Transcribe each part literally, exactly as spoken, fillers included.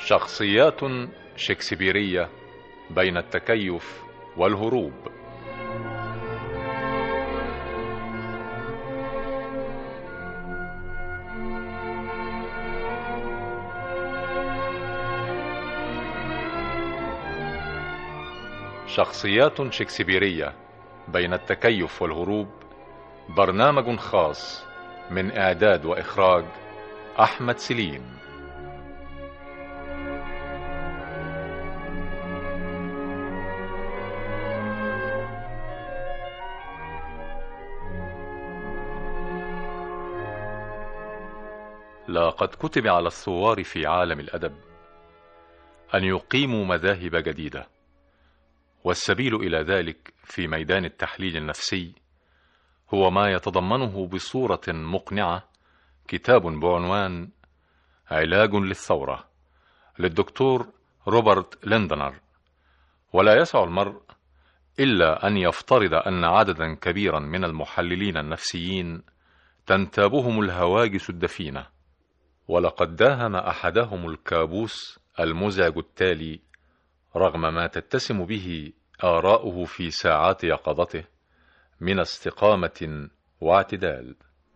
شخصيات شكسبيرية بين التكيف والهروب. شخصيات شكسبيرية بين التكيف والهروب، برنامج خاص من إعداد وإخراج أحمد سليم. لقد كتب على الثوار في عالم الأدب أن يقيموا مذاهب جديدة، والسبيل إلى ذلك في ميدان التحليل النفسي هو ما يتضمنه بصورة مقنعة كتاب بعنوان علاج للثورة للدكتور روبرت ليندنر. ولا يسع المرء إلا أن يفترض أن عددا كبيرا من المحللين النفسيين تنتابهم الهواجس الدفينة، ولقد داهم أحدهم الكابوس المزعج التالي رغم ما تتسم به آراؤه في ساعات يقظته من استقامة واعتدال.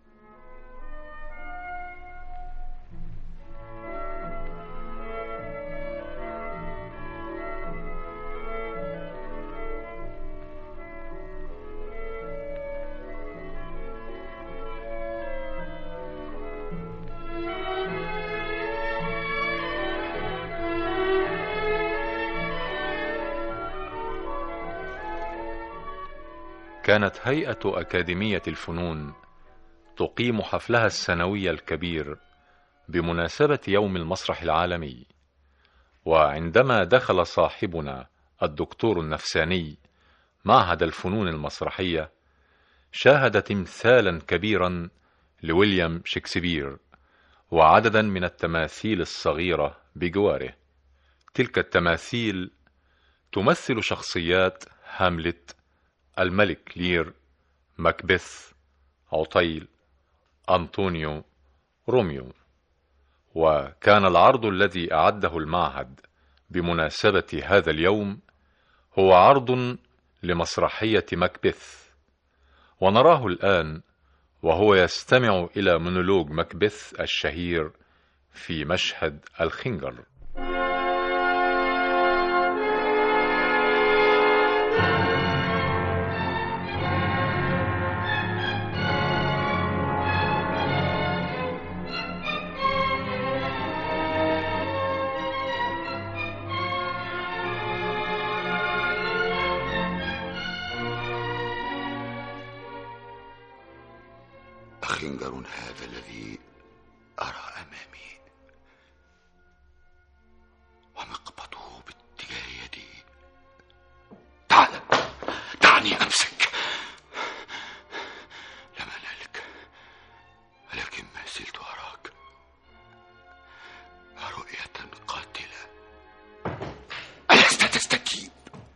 كانت هيئة أكاديمية الفنون تقيم حفلها السنوي الكبير بمناسبة يوم المسرح العالمي، وعندما دخل صاحبنا الدكتور النفساني معهد الفنون المسرحية شاهد تمثالا كبيرا لويليام شكسبير وعددا من التماثيل الصغيرة بجواره. تلك التماثيل تمثل شخصيات هاملت، الملك لير، ماكبث، عطيل، أنطونيو، روميو. وكان العرض الذي أعده المعهد بمناسبة هذا اليوم هو عرض لمسرحية ماكبث، ونراه الآن وهو يستمع إلى مونولوج ماكبث الشهير في مشهد الخنجر. خنجر هذا الذي أرى أمامي، ومقبضه باتجاه يدي. تعال دعني أمسك. لم أنالك، ولكن ما زلت أراك رؤية قاتلة. ألست تستجيب؟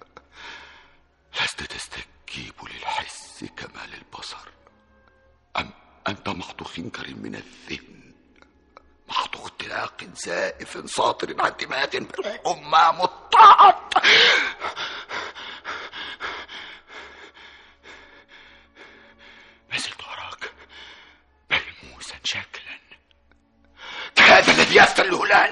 لست تستجيب للحس كما للبصر. أم أنت محض خنجر من الذهن، محض اختلاق زائف صادر عن دماء بالحمى مضطهد. ما زلت أراك ملموسا شكلا كهذا الذي يستله الآن.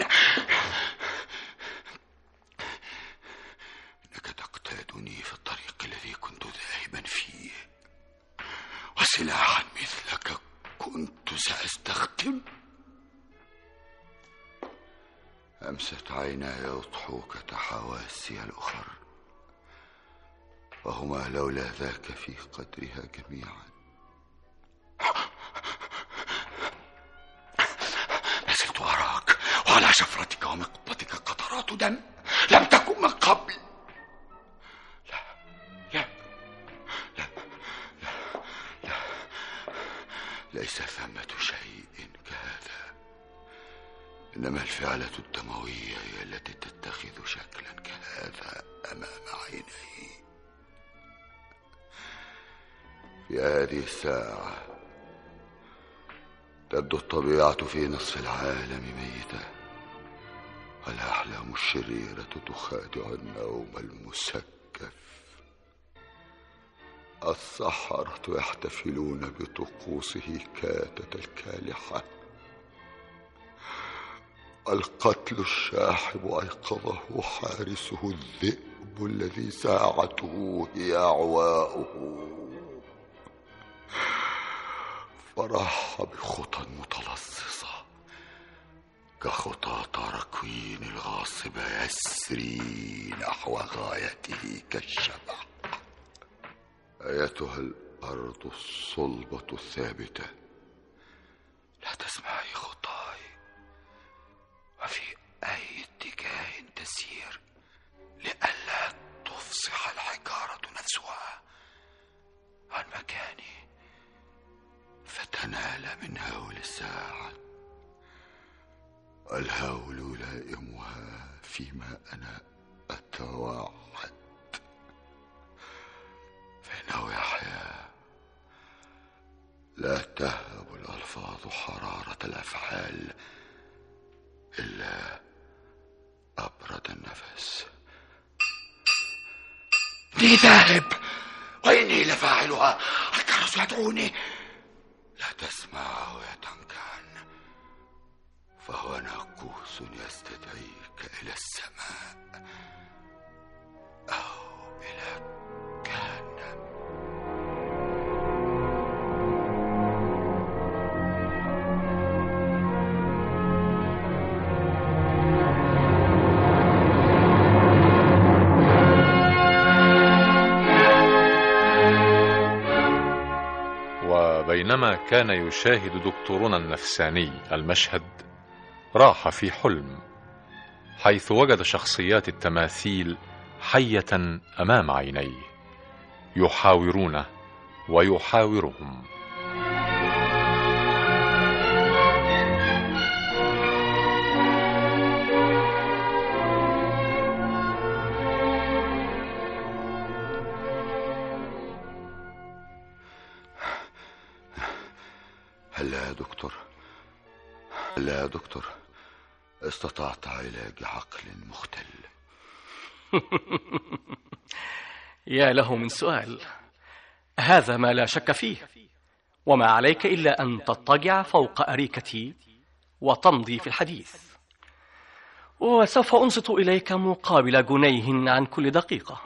إنك تقتادني في الطريق الذي كنت ذاهبا فيه، وسلاحا مثلك كنت سأستخدم. أمست عيناي يضحوك حواسي الأخر، وهما لولا ذاك في قدرها جميعا. ما زلت أراك، وعلى شفرتك ومقبضتك قطرات دم لم تكن من قبل. لا لا لا لا, لا. ليس ثمة شيء كهذا، إنما الفعلة الدموية هي التي تتخذ شكلا كهذا أمام عيني. في هذه الساعة تبدو الطبيعة في نصف العالم ميتة، الأحلام الشريرة تخادع النوم المسكف. السحرة يحتفلون بطقوسه كاتة الكالحة. القتل الشاحب أيقظه حارسه الذئب الذي ساعته هي أعواؤه، فرح بخطى متلصصة كخطى تركوين الغاصب يسري نحو غايته كالشبح. أيتها الأرض الصلبة الثابتة، لا تسمعي خطاي، وفي أي اتجاه تسير لئلا تفصح الحجارة نفسها عن مكاني فتنال من هول الساعة. الهول يلائمها فيما أنا أتوعد، فإنه يحيا. لا تهب الألفاظ حرارة الأفعال إلا أبرد النفس. إني ذاهب وإني لفاعلها، الكرس يدعوني. لا تسمعه يا دنكان، فهو ناقوس يستدعيك إلى السماء أو إلى جهنم. وبينما كان يشاهد دكتورنا النفساني المشهد، راح في حلم، حيث وجد شخصيات التماثيل حية أمام عينيه، يحاورونه ويحاورهم. هلا يا دكتور، هلا يا دكتور، استطعت علاج عقل مختل. يا له من سؤال، هذا ما لا شك فيه، وما عليك إلا أن تضطجع فوق أريكتي وتمضي في الحديث، وسوف أنصت إليك مقابل جنيه عن كل دقيقة.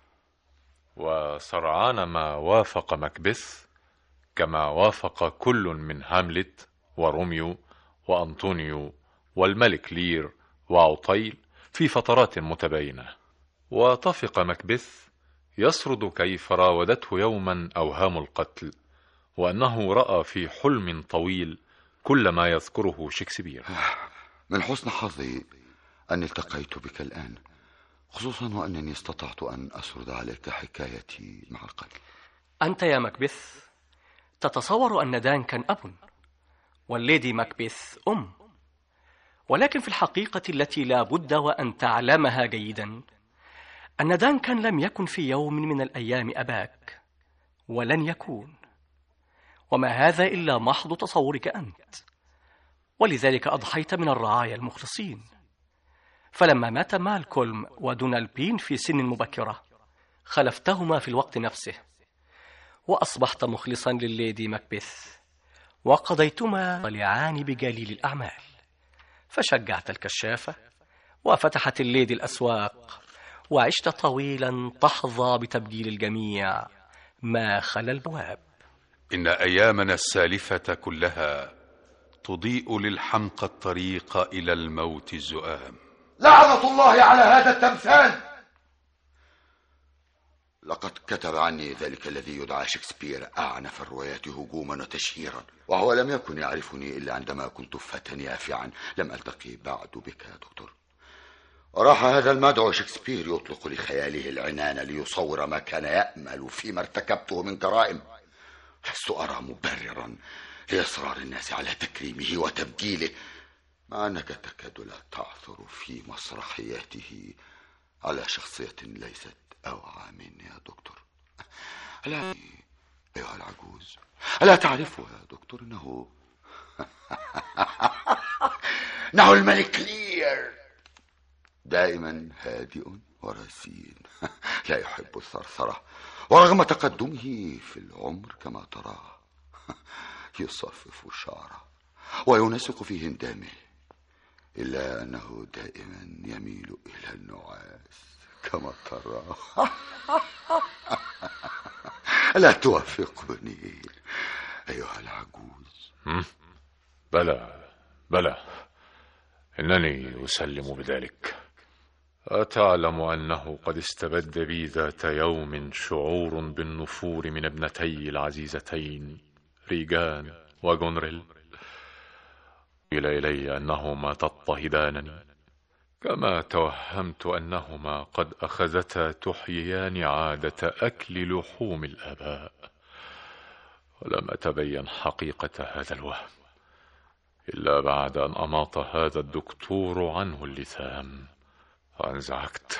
وسرعان ما وافق مكبث، كما وافق كل من هاملت وروميو وأنطونيو والملك لير وعطيل في فترات متباينة. وطفق مكبث يسرد كيف راودته يوما أوهام القتل، وأنه رأى في حلم طويل كل ما يذكره شكسبير. من حسن حظي أن التقيت بك الآن، خصوصا وأنني استطعت أن أسرد عليك حكايتي مع القتل. أنت يا مكبث تتصور أن دانكن أب والليدي مكبث أم، ولكن في الحقيقة التي لا بد وأن تعلمها جيدا أن دانكن لم يكن في يوم من الأيام أباك، ولن يكون، وما هذا إلا محض تصورك أنت، ولذلك أضحيت من الرعايا المخلصين. فلما مات مالكولم ودونالبين في سن مبكرة خلفتهما في الوقت نفسه، وأصبحت مخلصا للليدي مكبث، وقضيتما طلعان بجليل الأعمال، فشجعت الكشافة وفتحت الليدي الأسواق، وعشت طويلا تحظى بتبجيل الجميع ما خلا البواب. إن أيامنا السالفة كلها تضيء للحمقى الطريق إلى الموت الزؤام. لعنة الله على هذا التمثال. لقد كتب عني ذلك الذي يدعى شكسبير أعنف الروايات هجوما وتشهيرا، وهو لم يكن يعرفني إلا عندما كنت فتى يافعا. لم ألتقي بعد بك يا دكتور. وراح هذا المدعو شكسبير يطلق لخياله العنان ليصور ما كان يأمل فيما ارتكبته من جرائم. لست أرى مبررا لإصرار الناس على تكريمه وتبجيله، مع أنك تكاد لا تعثر في مسرحياته على شخصية ليست أوعى مني يا دكتور. ألا أيها العجوز، ألا تعرفه يا دكتور؟ إنه إنه الملك لير. دائما هادئ ورزين، لا يحب الثرثرة، ورغم تقدمه في العمر كما تراه يصفف شعره وينسق في هندامه، إلا أنه دائما يميل إلى النعاس كما تراه. لا توافقني أيها العجوز؟ بلى بلى، إنني أسلم بذلك. أتعلم أنه قد استبد بي ذات يوم شعور بالنفور من ابنتي العزيزتين ريغان وغونريل؟ قيل إلي أنهما تضطهدانني، كما توهمت أنهما قد أخذتا تحييان عادة أكل لحوم الآباء، ولم أتبين حقيقة هذا الوهم إلا بعد أن أماط هذا الدكتور عنه اللثام، وانزعجت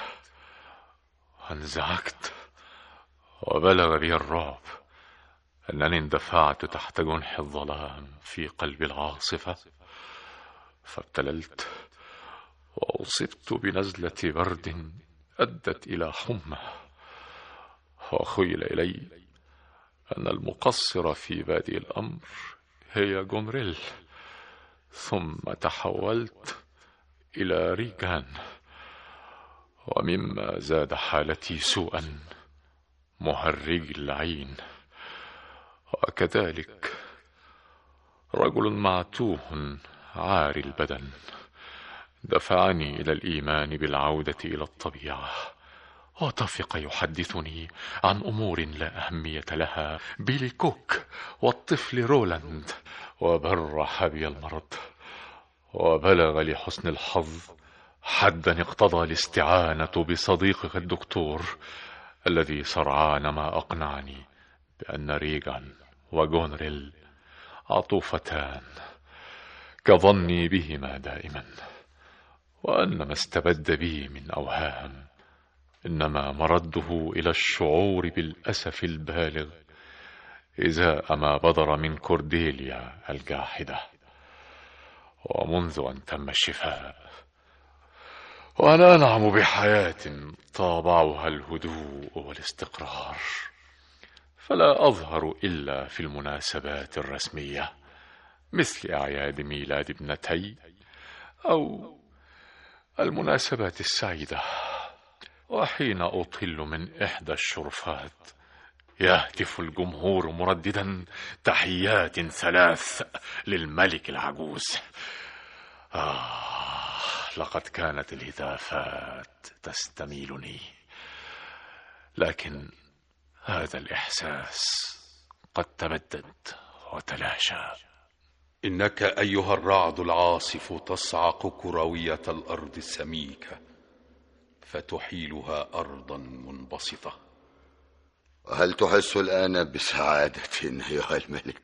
انزعجت وبلغ بي الرعب أنني اندفعت تحت جنح الظلام في قلب العاصفة، فابتللت وأصبت بنزلة برد أدت إلى حمى، وخيل إلي أن المقصر في بادئ الأمر هي غونريل، ثم تحولت إلى ريغان، ومما زاد حالتي سوءا مهرج العين، وكذلك رجل معتوه عاري البدن دفعني إلى الإيمان بالعودة إلى الطبيعة، وطفق يحدثني عن أمور لا أهمية لها، بيلي كوك والطفل رولاند، وبرح بي المرض، وبلغ لحسن الحظ حدا اقتضى الاستعانة بصديقك الدكتور الذي سرعان ما أقنعني بأن ريغان وغونريل عطوفتان كظني بهما دائما، وأن ما استبد بي من أوهام إنما مرده إلى الشعور بالأسف البالغ إزاء ما بدر من كورديليا الجاحدة. ومنذ أن تم الشفاء وأنا أنعم بحياة طابعها الهدوء والاستقرار، فلا أظهر إلا في المناسبات الرسمية مثل أعياد ميلاد ابنتي أو المناسبات السعيدة، وحين أطل من إحدى الشرفات يهتف الجمهور مرددا تحيات ثلاث للملك العجوز. آه لقد كانت الهتافات تستميلني، لكن هذا الإحساس قد تبدد وتلاشى. إنك أيها الرعد العاصف تصعق كروية الأرض السميكة فتحيلها أرضا منبسطة. هل تحس الآن بسعادة أيها الملك؟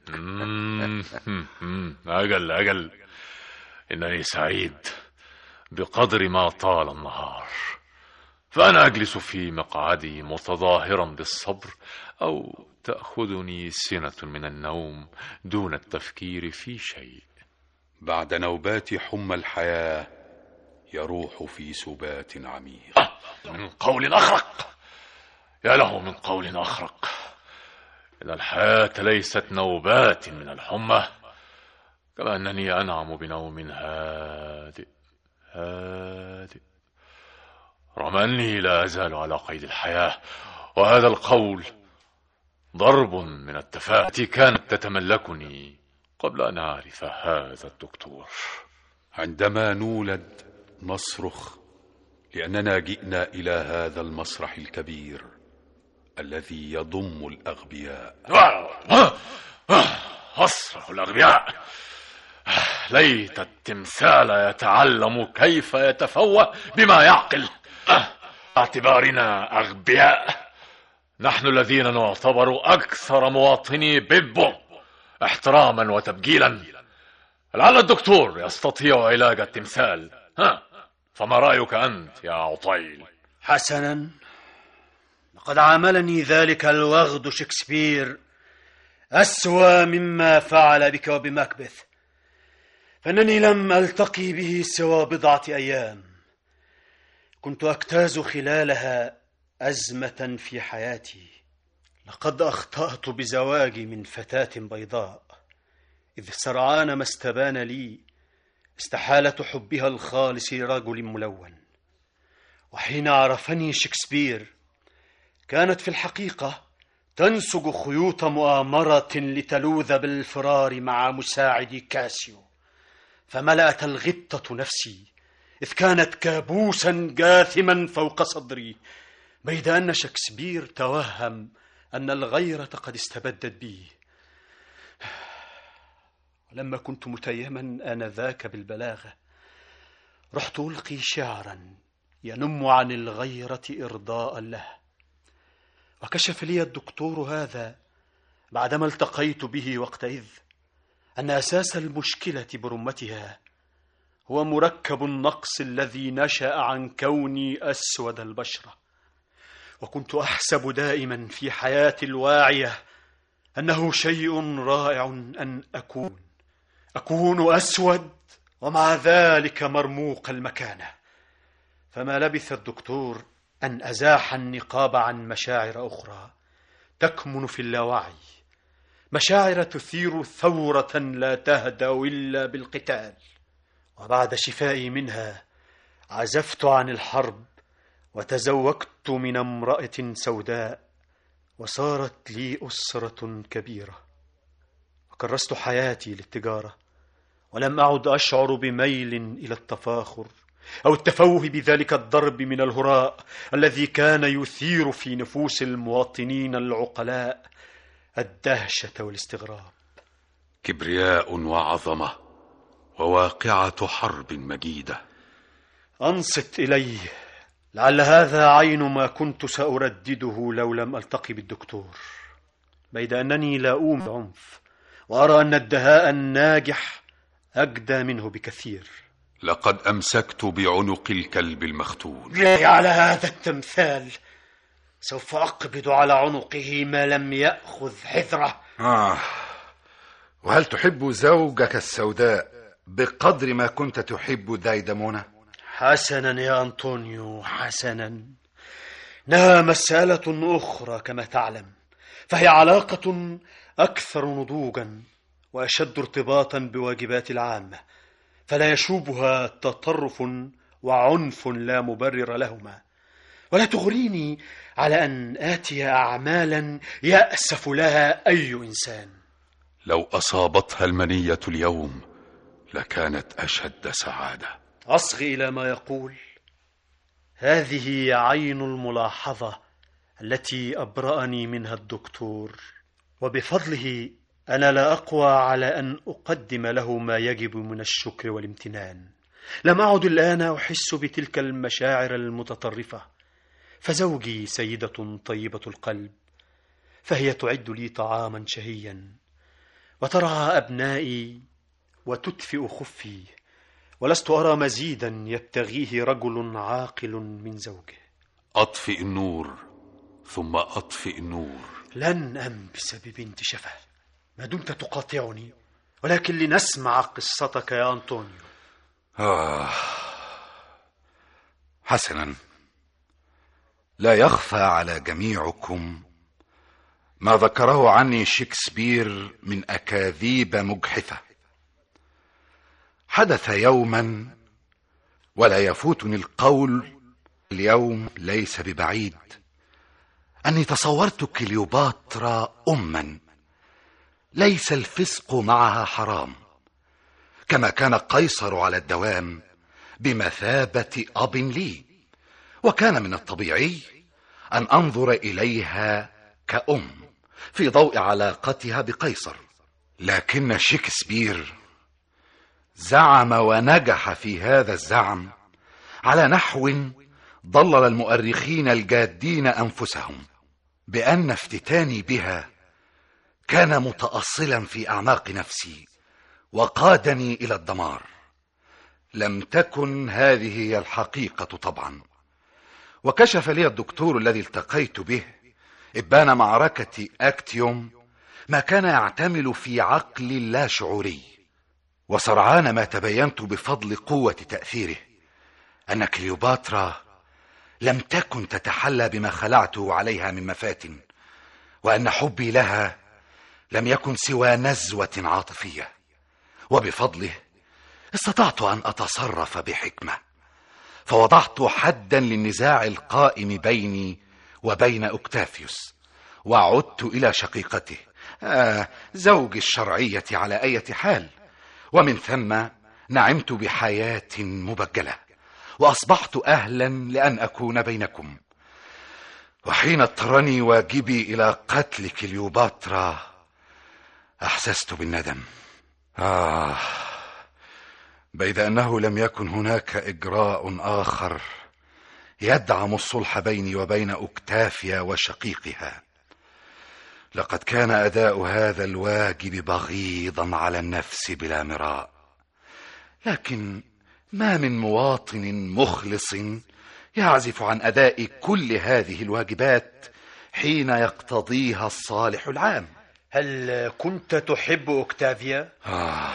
أجل أجل، إنني سعيد بقدر ما طال النهار، فأنا أجلس في مقعدي متظاهرا بالصبر، أو تأخذني سنة من النوم دون التفكير في شيء. بعد نوبات حمى الحياة يروح في سبات عميق. آه من قول أخرق، يا له من قول أخرق. إن الحياة ليست نوبات من الحمى، كما أنني أنعم بنوم هادئ هادئ رغم لا أزال على قيد الحياة. وهذا القول ضرب من التفاؤل التي كانت تتملكني قبل أن أعرف هذا الدكتور. عندما نولد نصرخ لأننا جئنا إلى هذا المسرح الكبير الذي يضم الأغبياء. مسرح الأغبياء! ليت التمثال يتعلم كيف يتفوه بما يعقل. اعتبارنا أغبياء، نحن الذين نعتبر أكثر مواطني بيبو احتراما وتبجيلا. لعل الدكتور يستطيع علاج التمثال، ها فما رأيك أنت يا عطيل؟ حسنا، لقد عاملني ذلك الوغد شكسبير أسوأ مما فعل بك وبمكبث، فإنني لم ألتقي به سوى بضعة أيام. كنت أجتاز خلالها أزمة في حياتي. لقد أخطأت بزواجي من فتاة بيضاء، إذ سرعان ما استبان لي استحالة حبها الخالص لرجل ملون. وحين عرفني شكسبير كانت في الحقيقة تنسج خيوط مؤامرة لتلوذ بالفرار مع مساعد كاسيو، فملأت الغبطة نفسي، إذ كانت كابوسا جاثما فوق صدري، بيد أن شكسبير توهم أن الغيرة قد استبدت بي. ولما كنت متيما آنذاك بالبلاغة، رحت ألقي شعرا ينم عن الغيرة إرضاء له، وكشف لي الدكتور هذا بعدما التقيت به وقتئذ أن أساس المشكلة برمتها هو مركب النقص الذي نشأ عن كوني أسود البشرة. وكنت أحسب دائما في حياتي الواعية أنه شيء رائع أن أكون أكون أسود ومع ذلك مرموق المكانة. فما لبث الدكتور أن أزاح النقاب عن مشاعر أخرى تكمن في اللاوعي، مشاعر تثير ثورة لا تهدأ إلا بالقتال. وبعد شفائي منها عزفت عن الحرب وتزوجت من امرأة سوداء، وصارت لي أسرة كبيرة. وكرست حياتي للتجارة، ولم أعد أشعر بميل إلى التفاخر أو التفوه بذلك الضرب من الهراء الذي كان يثير في نفوس المواطنين العقلاء الدهشة والاستغراب. كبرياء وعظمة وواقعة حرب مجيدة. أنصت إلي، لعل هذا عين ما كنت سأردده لو لم ألتقي بالدكتور، بيد أنني لا أؤمن بعنف، وأرى أن الدهاء الناجح أجدى منه بكثير. لقد أمسكت بعنق الكلب المختون. لا على هذا التمثال، سوف أقبض على عنقه ما لم يأخذ حذره. آه. وهل تحب زوجك السوداء بقدر ما كنت تحب دايدمونة؟ حسنا يا أنطونيو، حسنا. إنها مسألة أخرى كما تعلم، فهي علاقة أكثر نضوجا وأشد ارتباطا بواجبات العامة، فلا يشوبها تطرف وعنف لا مبرر لهما. ولا تغريني على أن آتي أعمالا يأسف لها أي إنسان. لو أصابتها المنية اليوم لكانت أشد سعادة. أصغي إلى ما يقول. هذه عين الملاحظة التي أبرأني منها الدكتور، وبفضله أنا لا أقوى على أن أقدم له ما يجب من الشكر والامتنان. لم أعد الآن أحس بتلك المشاعر المتطرفة، فزوجي سيدة طيبة القلب، فهي تعد لي طعاما شهيا وترعى أبنائي وتدفئ خفي، ولست أرى مزيدا يبتغيه رجل عاقل من زوجه. أطفئ النور ثم أطفئ النور. لن أنبس ببنت شفا ما دمت تقاطعني، ولكن لنسمع قصتك يا أنطونيو. آه. حسنا، لا يخفى على جميعكم ما ذكره عني شكسبير من أكاذيب مجحفة. حدث يوما، ولا يفوتني القول اليوم ليس ببعيد، أني تصورت كليوباترا أما ليس الفسق معها حرام، كما كان قيصر على الدوام بمثابة أب لي، وكان من الطبيعي أن أنظر إليها كأم في ضوء علاقتها بقيصر. لكن شكسبير زعم ونجح في هذا الزعم على نحو ضلل المؤرخين الجادين أنفسهم، بأن افتتاني بها كان متأصلا في أعماق نفسي وقادني إلى الدمار. لم تكن هذه هي الحقيقة طبعا، وكشف لي الدكتور الذي التقيت به إبان معركة أكتيوم ما كان يعتمل في عقل لا شعوري. وسرعان ما تبينت بفضل قوة تأثيره أن كليوباترا لم تكن تتحلى بما خلعته عليها من مفاتن، وأن حبي لها لم يكن سوى نزوة عاطفية، وبفضله استطعت أن أتصرف بحكمة، فوضعت حدا للنزاع القائم بيني وبين أوكتافيوس، وعدت إلى شقيقته آه زوج الشرعية على أي حال، ومن ثم نعمت بحياة مبجلة، وأصبحت أهلا لأن أكون بينكم. وحين اضطرني واجبي إلى قتل كليوباترا أحسست بالندم. آه بيد أنه لم يكن هناك إجراء آخر يدعم الصلح بيني وبين أوكتافيا وشقيقها. لقد كان أداء هذا الواجب بغيضا على النفس بلا مراء، لكن ما من مواطن مخلص يعزف عن أداء كل هذه الواجبات حين يقتضيها الصالح العام. هل كنت تحب أوكتافيا؟ آه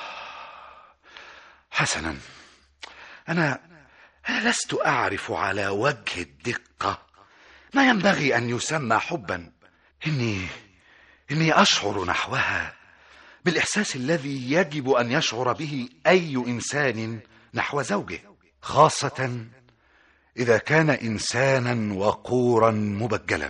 حسنا، أنا لست أعرف على وجه الدقة ما ينبغي أن يسمى حبا. إني إني أشعر نحوها بالإحساس الذي يجب أن يشعر به أي إنسان نحو زوجه، خاصة إذا كان إنسانا وقورا مبجلا.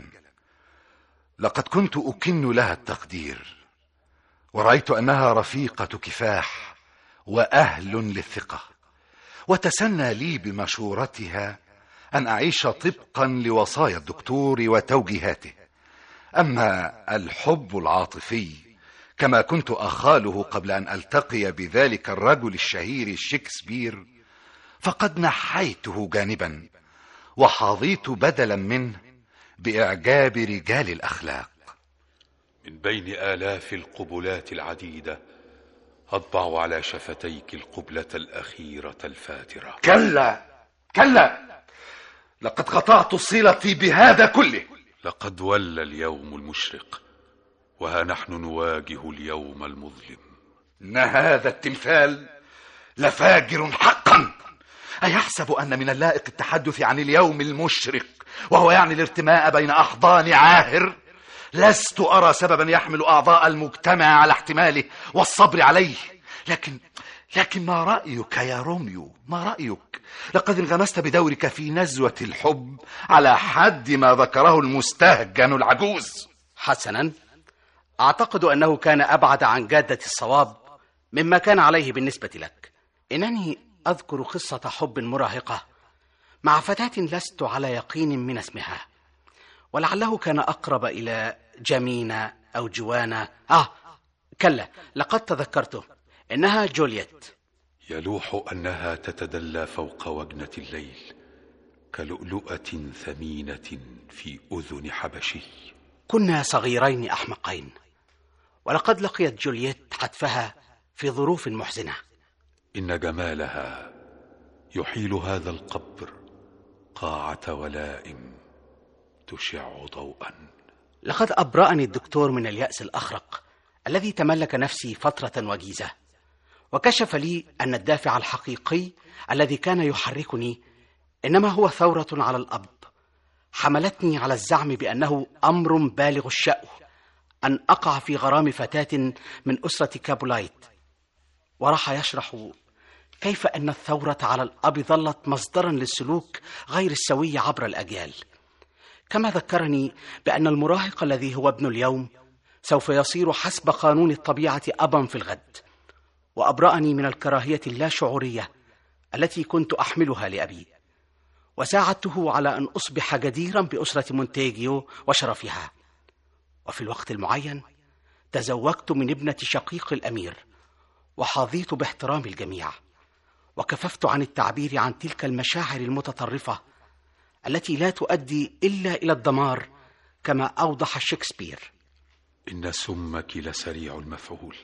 لقد كنت أكن لها التقدير، ورأيت أنها رفيقة كفاح وأهل للثقة، وتسنى لي بمشورتها أن أعيش طبقا لوصايا الدكتور وتوجيهاته. أما الحب العاطفي كما كنت أخاله قبل أن ألتقي بذلك الرجل الشهير شكسبير، فقد نحيته جانبا، وحظيت بدلا منه بإعجاب رجال الأخلاق. من بين آلاف القبلات العديدة أطبع على شفتيك القبلة الأخيرة الفاترة. كلا كلا، لقد قطعت صلتي بهذا كله. لقد ولى اليوم المشرق، وها نحن نواجه اليوم المظلم. إن هذا التمثال لفاجر حقا. أيحسب أن من اللائق التحدث عن اليوم المشرق وهو يعني الارتماء بين أحضان عاهر؟ لست أرى سببا يحمل أعضاء المجتمع على احتماله والصبر عليه. لكن لكن ما رأيك يا روميو؟ ما رأيك؟ لقد انغمست بدورك في نزوة الحب على حد ما ذكره المستهجن العجوز. حسنا، أعتقد أنه كان أبعد عن جادة الصواب مما كان عليه بالنسبة لك. إنني أذكر قصة حب مراهقة مع فتاة لست على يقين من اسمها، ولعله كان أقرب إلى جمينة أو جوانا. آه كلا، لقد تذكرته، إنها جولييت. يلوح أنها تتدلى فوق وجنة الليل كلؤلؤة ثمينة في أذن حبشي. كنا صغيرين أحمقين، ولقد لقيت جولييت حتفها في ظروف محزنة. إن جمالها يحيل هذا القبر قاعة ولائم تشع ضوءا. لقد أبرأني الدكتور من اليأس الأخرق الذي تملك نفسي فترة وجيزة، وكشف لي أن الدافع الحقيقي الذي كان يحركني إنما هو ثورة على الأب حملتني على الزعم بأنه أمر بالغ الشأن أن أقع في غرام فتاة من أسرة كابولايت. وراح يشرح كيف أن الثورة على الأب ظلت مصدرا للسلوك غير السوي عبر الأجيال، كما ذكرني بأن المراهق الذي هو ابن اليوم سوف يصير حسب قانون الطبيعة أبا في الغد، وأبرأني من الكراهية اللاشعورية التي كنت أحملها لأبي، وساعدته على أن أصبح جديرا بأسرة مونتيجيو وشرفها. وفي الوقت المعين تزوجت من ابنة شقيق الأمير، وحظيت باحترام الجميع، وكففت عن التعبير عن تلك المشاعر المتطرفة التي لا تؤدي إلا إلى الدمار، كما أوضح شكسبير. إن سمك لسريع المفعول،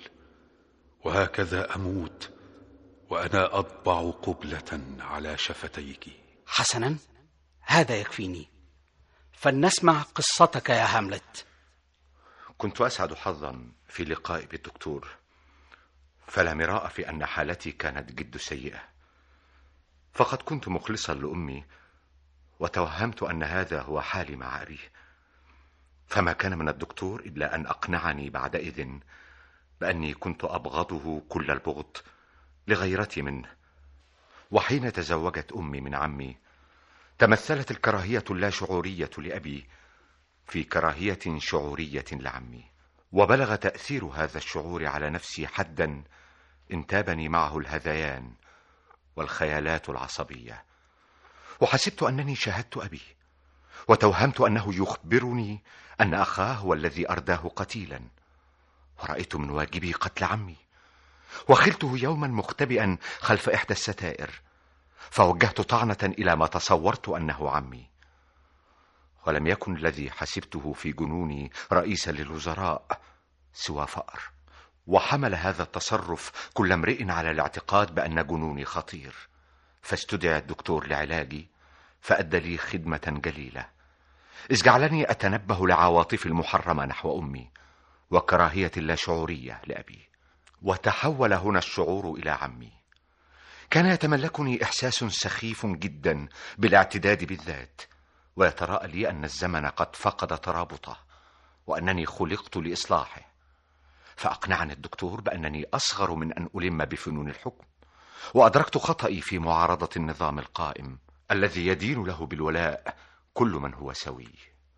وهكذا أموت وأنا أطبع قبلة على شفتيك. حسنا، هذا يكفيني، فلنسمع قصتك يا هاملت. كنت أسعد حظا في لقائي بالدكتور، فلا مراء في أن حالتي كانت جد سيئة، فقد كنت مخلصا لأمي وتوهمت أن هذا هو حالي مع أبي. فما كان من الدكتور إلا أن أقنعني بعدئذ بأني كنت أبغضه كل البغض لغيرتي منه. وحين تزوجت أمي من عمي تمثلت الكراهية اللاشعورية لأبي في كراهية شعورية لعمي، وبلغ تأثير هذا الشعور على نفسي حدا انتابني معه الهذيان والخيالات العصبية، وحسبت أنني شاهدت أبي، وتوهمت أنه يخبرني أن أخاه هو الذي أرداه قتيلا، ورأيت من واجبي قتل عمي. وخلته يوما مختبئا خلف إحدى الستائر، فوجهت طعنة إلى ما تصورت أنه عمي، ولم يكن الذي حسبته في جنوني رئيسا للوزراء سوى فأر. وحمل هذا التصرف كل امرئ على الاعتقاد بأن جنوني خطير، فاستدعى الدكتور لعلاجي، فأدى لي خدمة جليلة، إذ جعلني أتنبه لعواطفي المحرمة نحو أمي وكراهية اللاشعورية لأبي. وتحول هنا الشعور إلى عمي. كان يتملكني إحساس سخيف جدا بالاعتداد بالذات، ويتراءى لي أن الزمن قد فقد ترابطه، وأنني خلقت لإصلاحه. فأقنعني الدكتور بأنني أصغر من أن ألم بفنون الحكم، وأدركت خطئي في معارضة النظام القائم الذي يدين له بالولاء كل من هو سوي.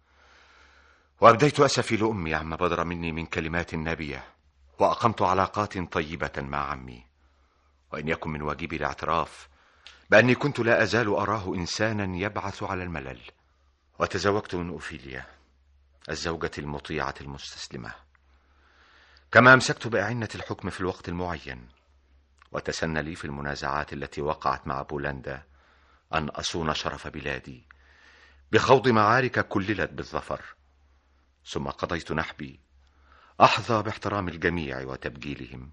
وأبديت أسفي لأمي عما بدر مني من كلمات نابية، وأقمت علاقات طيبة مع عمي، وإن يكن من واجبي الاعتراف بأني كنت لا أزال أراه إنسانا يبعث على الملل. وتزوجت من أوفيليا الزوجة المطيعة المستسلمة، كما أمسكت بأعنة الحكم في الوقت المعين، وتسنى لي في المنازعات التي وقعت مع بولندا أن أصون شرف بلادي بخوض معارك كللت بالظفر. ثم قضيت نحبي أحظى باحترام الجميع وتبجيلهم.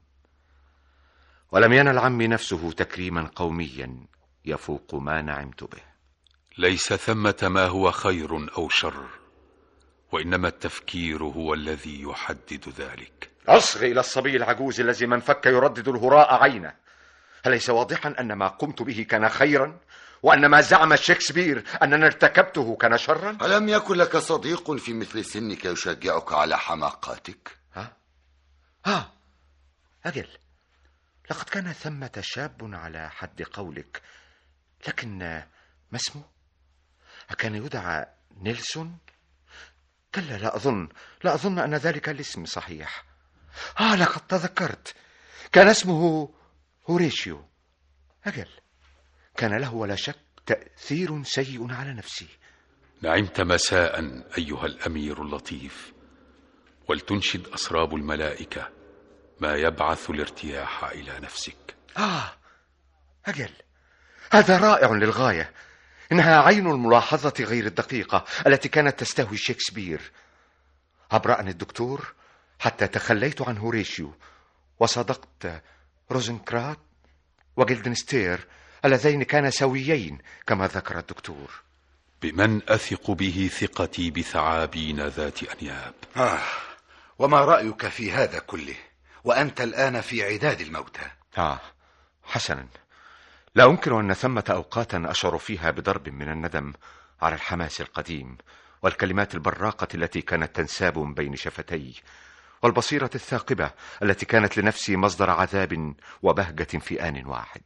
ولم ينل عمي نفسه تكريما قوميا يفوق ما نعمت به. ليس ثمة ما هو خير أو شر، وإنما التفكير هو الذي يحدد ذلك. أصغ إلى الصبي العجوز الذي من فك يردد الهراء عينه. أليس واضحا أن ما قمت به كان خيرا، وأن ما زعم شكسبير أننا ارتكبته كان شرا؟ ألم يكن لك صديق في مثل سنك يشجعك على حماقاتك؟ ها؟ ها أجل، لقد كان ثمة شاب على حد قولك، لكن ما اسمه؟ أكان يدعى نيلسون؟ كلا، لا أظن لا أظن أن ذلك الاسم صحيح. آه لقد تذكرت، كان اسمه هوريشيو. أجل، كان له ولا شك تأثير سيء على نفسي. نعمت مساء أيها الأمير اللطيف، ولتنشد أسراب الملائكة ما يبعث الارتياح إلى نفسك. آه أجل، هذا رائع للغاية. إنها عين الملاحظة غير الدقيقة التي كانت تستهوي شكسبير. أبرأني الدكتور حتى تخليت عن هوريشيو وصدقت روزنكرات وجلدنستير اللذين كانا سويين كما ذكر الدكتور. بمن أثق به ثقتي بثعابين ذات أنياب. آه وما رأيك في هذا كله وأنت الآن في عداد الموتى؟ آه حسنا، لا أنكر أن ثمة أوقاتا أشعر فيها بضرب من الندم على الحماس القديم والكلمات البراقة التي كانت تنساب من بين شفتي، والبصيرة الثاقبة التي كانت لنفسي مصدر عذاب وبهجة في آن واحد.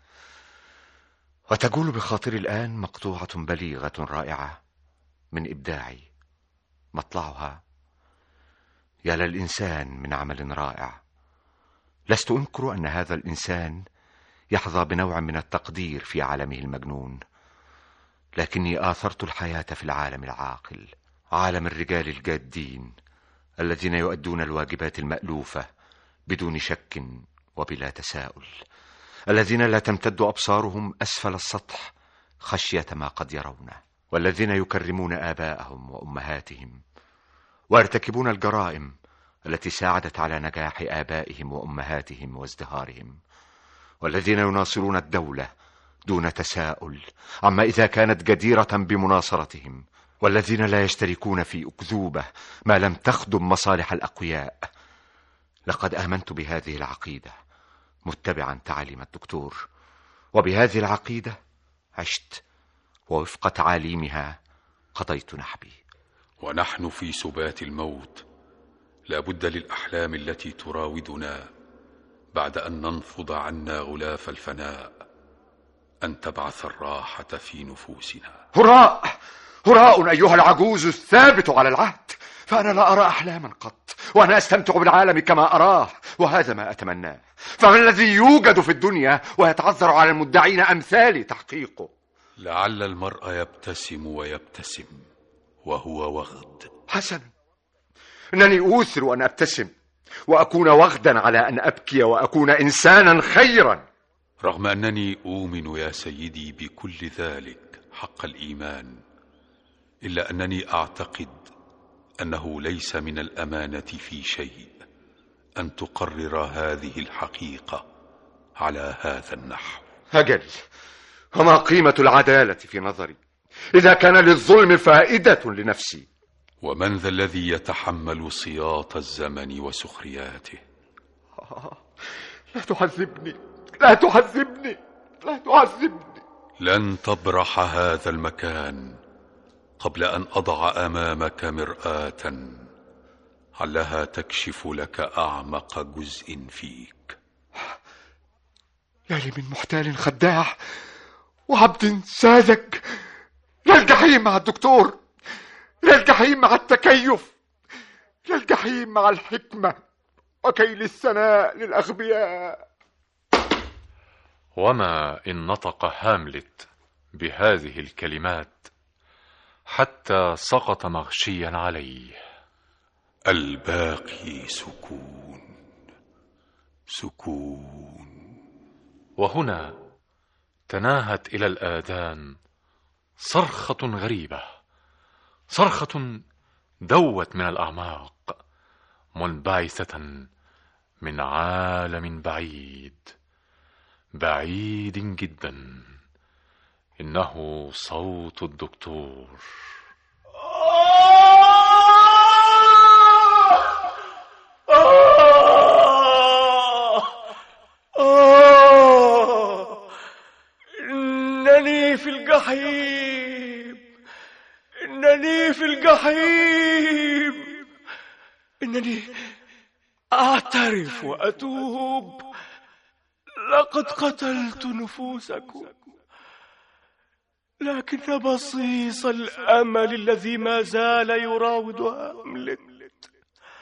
وتجول بخاطري الآن مقطوعة بليغة رائعة من إبداعي، مطلعها يا للإنسان من عمل رائع. لست أنكر أن هذا الإنسان يحظى بنوع من التقدير في عالمه المجنون، لكني آثرت الحياة في العالم العاقل، عالم الرجال الجادين الذين يؤدون الواجبات المألوفة بدون شك وبلا تساؤل، الذين لا تمتد أبصارهم أسفل السطح خشية ما قد يرونه، والذين يكرمون آباءهم وأمهاتهم ويرتكبون الجرائم التي ساعدت على نجاح آبائهم وأمهاتهم وازدهارهم، والذين يناصرون الدولة دون تساؤل عما إذا كانت جديرة بمناصرتهم، والذين لا يشتركون في أكذوبة ما لم تخدم مصالح الأقوياء. لقد آمنت بهذه العقيدة متبعا تعاليم الدكتور، وبهذه العقيدة عشت ووفق تعاليمها قضيت نحبي. ونحن في سبات الموت لا بد للأحلام التي تراودنا بعد أن ننفض عنا غلاف الفناء أن تبعث الراحة في نفوسنا. هراء هراء أيها العجوز الثابت على العهد، فأنا لا أرى أحلاما قط، وأنا أستمتع بالعالم كما أراه، وهذا ما أتمناه. فما الذي يوجد في الدنيا ويتعذر على المدعين أمثالي تحقيقه؟ لعل المرء يبتسم ويبتسم وهو وغد. حسنا، إنني أوثر أن أبتسم وأكون وغدا على أن أبكي وأكون إنسانا خيرا، رغم أنني أؤمن يا سيدي بكل ذلك حق الإيمان، إلا أنني أعتقد أنه ليس من الأمانة في شيء أن تقرر هذه الحقيقة على هذا النحو. أجل، وما قيمة العدالة في نظري إذا كان للظلم فائدة لنفسي؟ ومن ذا الذي يتحمل سياط الزمن وسخرياته؟ آه، لا تعذبني، لا تعذبني، لا تعذبني. لن تبرح هذا المكان قبل أن أضع أمامك مرآة علها تكشف لك أعمق جزء فيك. يا لي من محتال خداع وعبد ساذج، لا الجحيم مع الدكتور، لا الجحيم مع التكيف، لا الجحيم مع الحكمة وكيل الثناء للأغبياء. وما إن نطق هاملت بهذه الكلمات حتى سقط مغشيا عليه. الباقي سكون سكون. وهنا تناهت إلى الآذان صرخة غريبة، صرخة دوت من الأعماق، منبعثة من عالم بعيد بعيد جدا. إنه صوت الدكتور. إنني في الجحيم، إنني في الجحيم، إنني أعترف وأتوب، لقد قتلت نفوسكم، لكن بصيص الأمل الذي ما زال يراود هاملت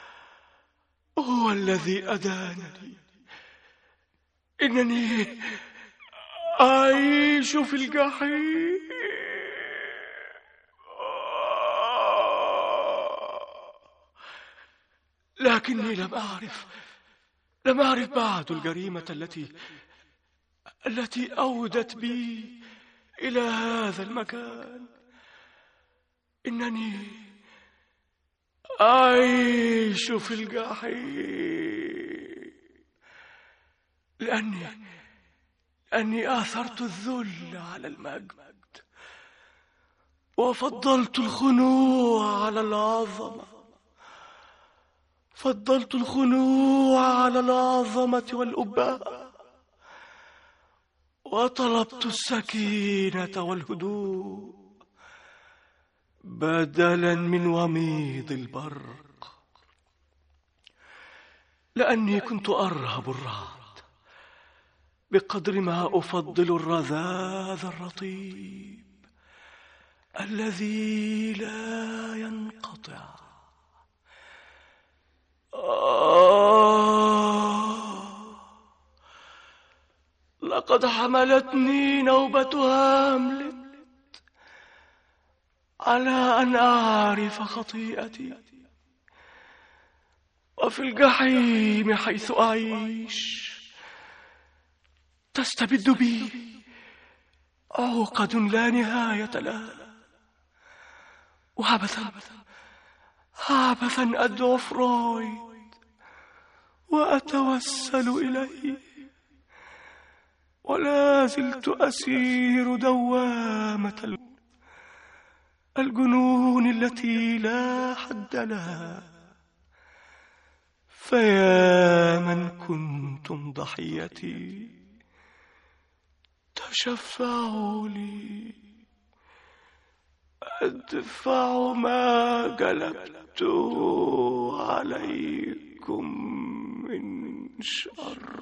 هو الذي أدانني. إنني أعيش في الجحيم، لكني لم أعرف لم أعرف بعد الجريمة التي التي أودت بي إلى هذا المكان. إنني أعيش في الجحيم لأني أني آثرت الذل على المجد، وفضلت الخنوع على العظمة، فضلت الخنوع على العظمة والأباء، وطلبت السكينة والهدوء بدلا من وميض البرق، لأني كنت أرهب الرعد بقدر ما أفضل الرذاذ الرطيب الذي لا ينقطع. آه، لقد حملتني نوبة هاملت على أن أعرف خطيئتي، وفي الجحيم حيث أعيش تستبد بي عقد لا نهاية لها، وعبثا عبثا أدعو فرويد وأتوسل إليه، ولا زلت أسير دوامة الجنون التي لا حد لها. فيا من كنتم ضحيتي، تشفعوا لي أدفع ما جلبته عليكم من شر.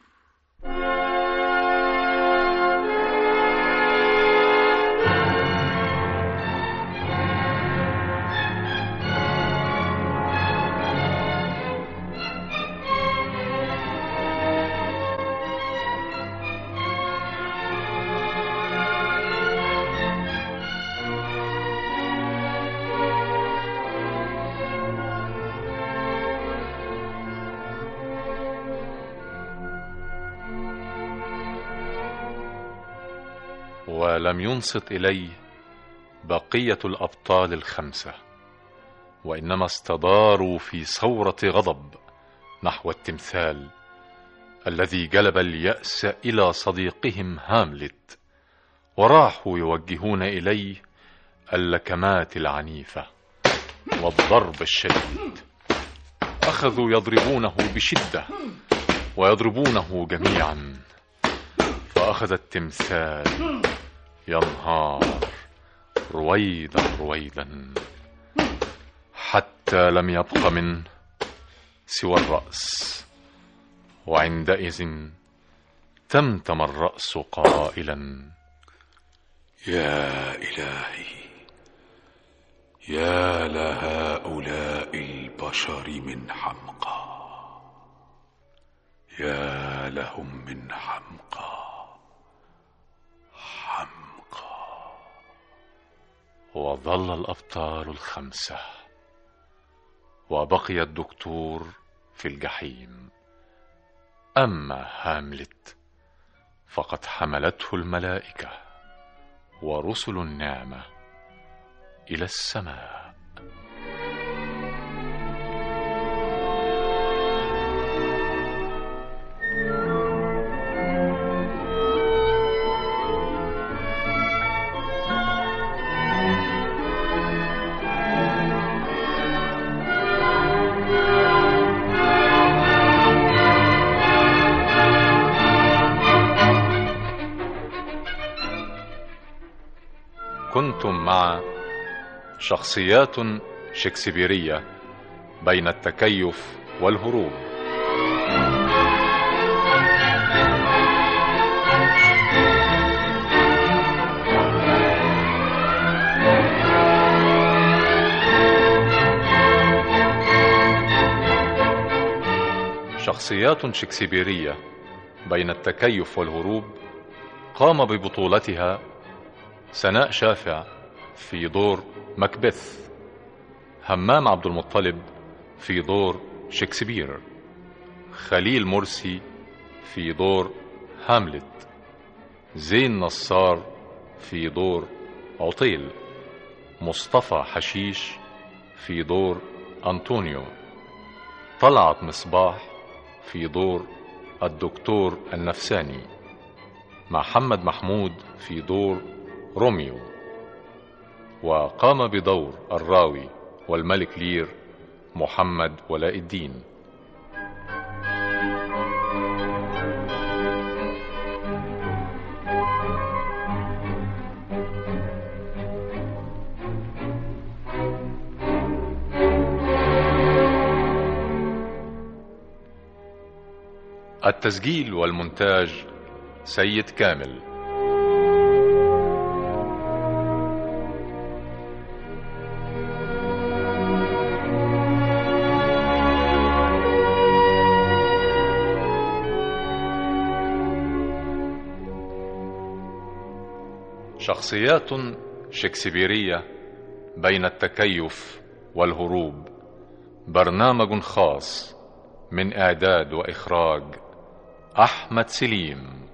ولم ينصت إليه بقية الأبطال الخمسة، وإنما استداروا في ثورة غضب نحو التمثال الذي جلب اليأس إلى صديقهم هاملت، وراحوا يوجهون إليه اللكمات العنيفة والضرب الشديد. أخذوا يضربونه بشدة ويضربونه جميعا، فأخذ التمثال ينهار رويدا رويدا حتى لم يبق منه سوى الرأس. وعندئذ تمتم الرأس قائلا: يا إلهي، يا لهؤلاء البشر من حمقى، يا لهم من حمقى حمقى. وظل الأبطال الخمسة، وبقي الدكتور في الجحيم. أما هاملت فقد حملته الملائكة ورسل النعمة إلى السماء. كنتم مع شخصيات شكسبيرية بين التكيف والهروب. شخصيات شكسبيرية بين التكيف والهروب قام ببطولتها سناء شافع في دور مكبث، همام عبد المطلب في دور شكسبير، خليل مرسي في دور هاملت، زين نصار في دور عطيل، مصطفى حشيش في دور أنطونيو، طلعت مصباح في دور الدكتور النفساني، محمد محمود في دور روميو. وقام بدور الراوي والملك لير محمد ولاء الدين. التسجيل والمونتاج سيد كامل. شخصيات شكسبيرية بين التكيف والهروب، برنامج خاص من إعداد وإخراج أحمد سليم.